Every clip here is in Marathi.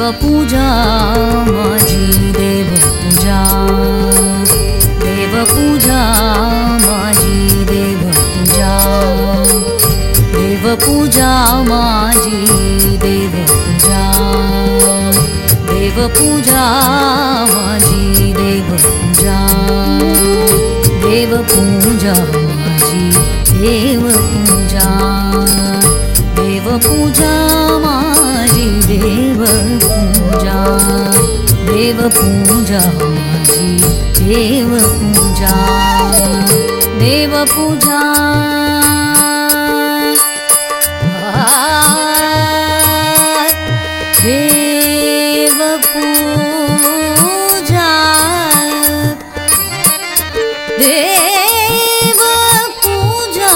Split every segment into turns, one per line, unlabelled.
पूजा माझी देव पूजा, देव पूजा माझी देव पूजा, देव पूजा माझी देव पूजा, देव पूजा माझी देव पूजा, देव पूजा माझी देव पूजा, देव पूजा माझी देव पूजा, देव पूजा माझी देव पूजा, देव पूजा देव पूजा, देव पूजा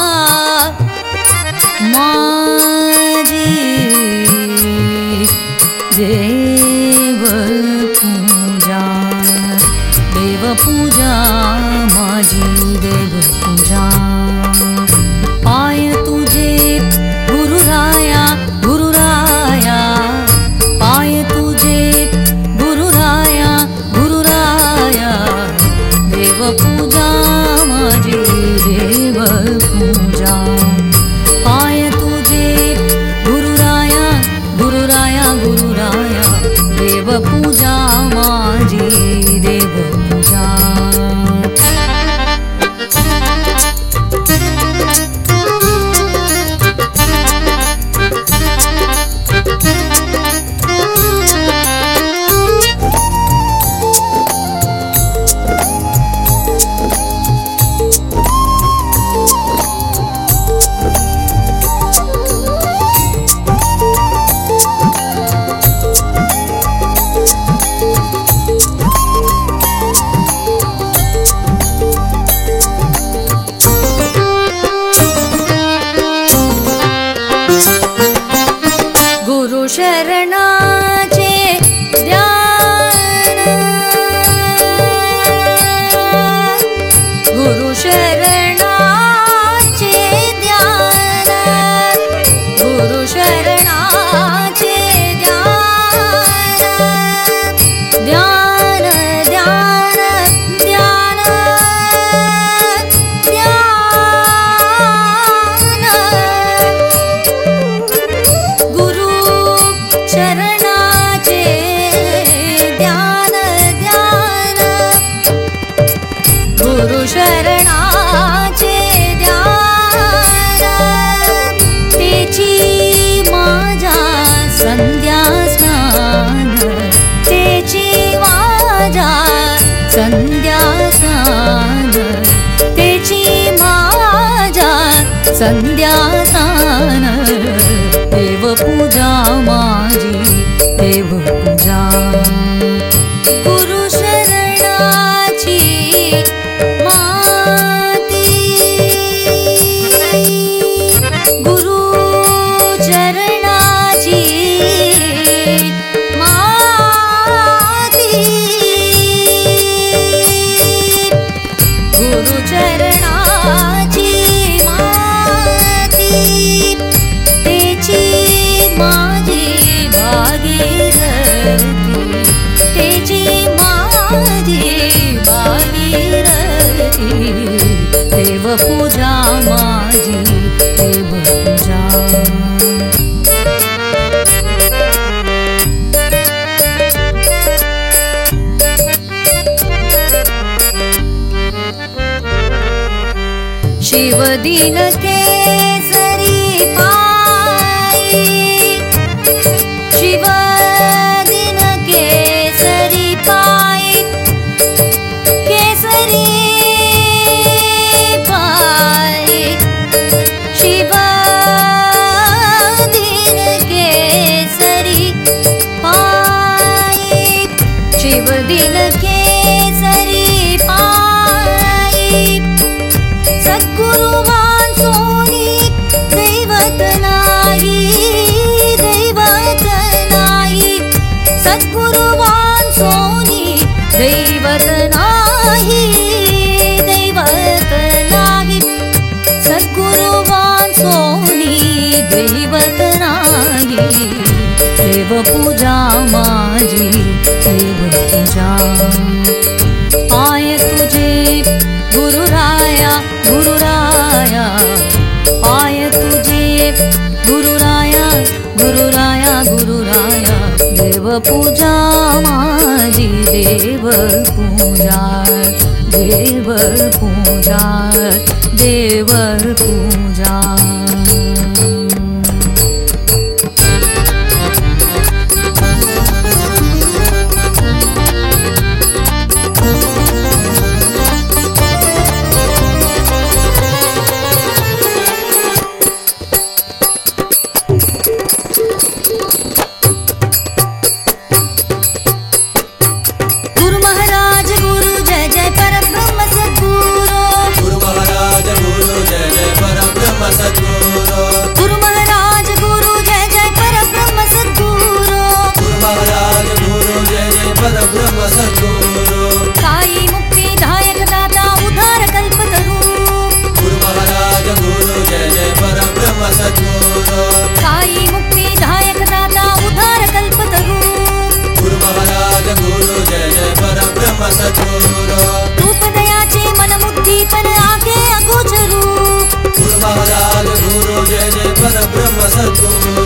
माझी देव पूजा, देव पूजा माझी देव पूजा। पाय तुझे गुरुराया गुरुराया, पाय तुझे गुरुराया गुरुराया, देव पूजा माझी देव पूजा। पाय तुझे गुरुराया गुरुराया गुरुराया, देव पूजा माझी देव पूजा। गुरु शरणाचे ध्यान, गुरु शरणाचे ध्यान, गुरु शरणाचे ध्यान, ध्यान ध्यान ध्यान ध्यान, गुरु शरणाचे ध्यान ध्यान, गुरु शरणाचे ध्यान, तेची माझ्या संध्या स्नान, तेची माझ्या संध्या स्नान, तेची माझ्या संध्या स्नान, देव पूजा माझी देव पूजा। गुरु शरणाची माती, गुरु चरणाची माती, गुरु चरणाची माती, तेची माझी भागीरथी, तेची माझी भागीरथी, देव पूजा माझी देव पूजा। शिव दिन केसरी पाई, शिव दिन केसरी पाई, केसरी पाई, शिव दिन केसरी पाई, शिव दिन केसरी पाई, सद्गुरुवान सोनी दैवत नाही, दैवत नाही, सद्गुरुवान सोनी दैवत नाही, दैवत नाही, सद्गुरुवान सोनी दैवत नाही, देव पूजा मा पूजा। पाय तुझे गुरुराया गुरुराया, पाय तुझे गुरुराया गुरुराया गुरुराया, देव पूजा माझी देव पूजा, देव पूजा देव पूजा। रूपदयाचे मनमुद्दीपन आखे अगोचरू, गुरु महाराज गुरु जय जय परब्रह्म सद्गुरु।